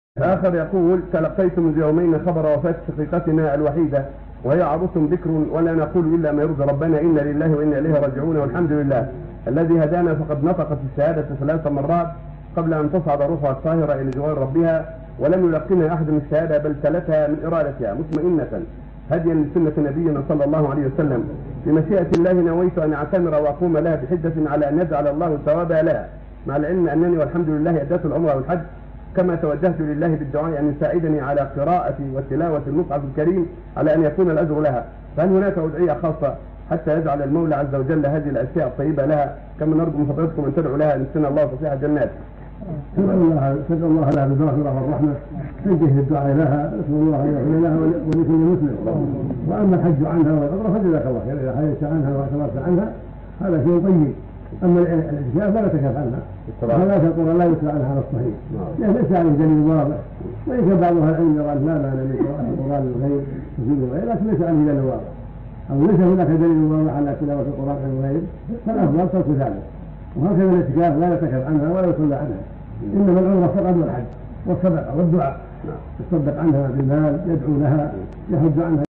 آخر يقول: تلقيت منذ يومين خبر وفاة شقيقتنا الوحيدة وهي عروس بكر، ولا نقول إلا ما يرضي ربنا، إنا لله وإنا إليه راجعون، والحمد لله الذي هدانا. فقد نطقت الشهادة 3 مرات قبل أن تصعد روحها الطاهرة إلى جوار ربها، ولم يلقنها أحد من الشهادة بل تلتها من إرادتها مطمئنة هديا لسنة نبينا صلى الله عليه وسلم. بمشيئة الله نويت أن أعتمر وأقوم لها بحدة على أن يجعل الله ثوابها لها، مع العلم أنني والحمد لله أديت العمرة والحج، كما توجهت لله بالدعاء أن يساعدني على قراءة وتلاوة المصحف الكريم على أن يكون الأجر لها. فهل هناك أدعية خاصة حتى يجعل المولى عز وجل هذه الأشياء الطيبة لها، كما نرجو من فضلكم أن تدعوا لها نسأل الله فسيح الجنات. تدعو الله لها بالمغفرة والرحمة، تنتهي الدعاء لها، نسأل الله أن يغفر لها ولكل مسلم. وأما الحج عنها والعمرة فجزاك الله خير، إذا حججت عنها واعتمرت عنها هذا شيء طيب. أما الاعتكاف فلا تكف عنها، فلا تقول لا يسأل عنها على الصحيح، لأن ليس عليه دليل واضح. وإن كان بعض أهل العلم يرى لا مانع من قراءة القرآن الغيب تفيد الغيب، لكن ليس عليه دليل واضح، أو ليس هناك دليل واضح على تلاوة القرآن الغيب، فالأفضل ترك ذلك. وهكذا الاعتكاف لا يتكف عنها ولا يصلى عنها، إنما العمرة فقط والحج والصدقة والدعاء، يصدق عنها بالمال، يدعو لها، يحج عنها.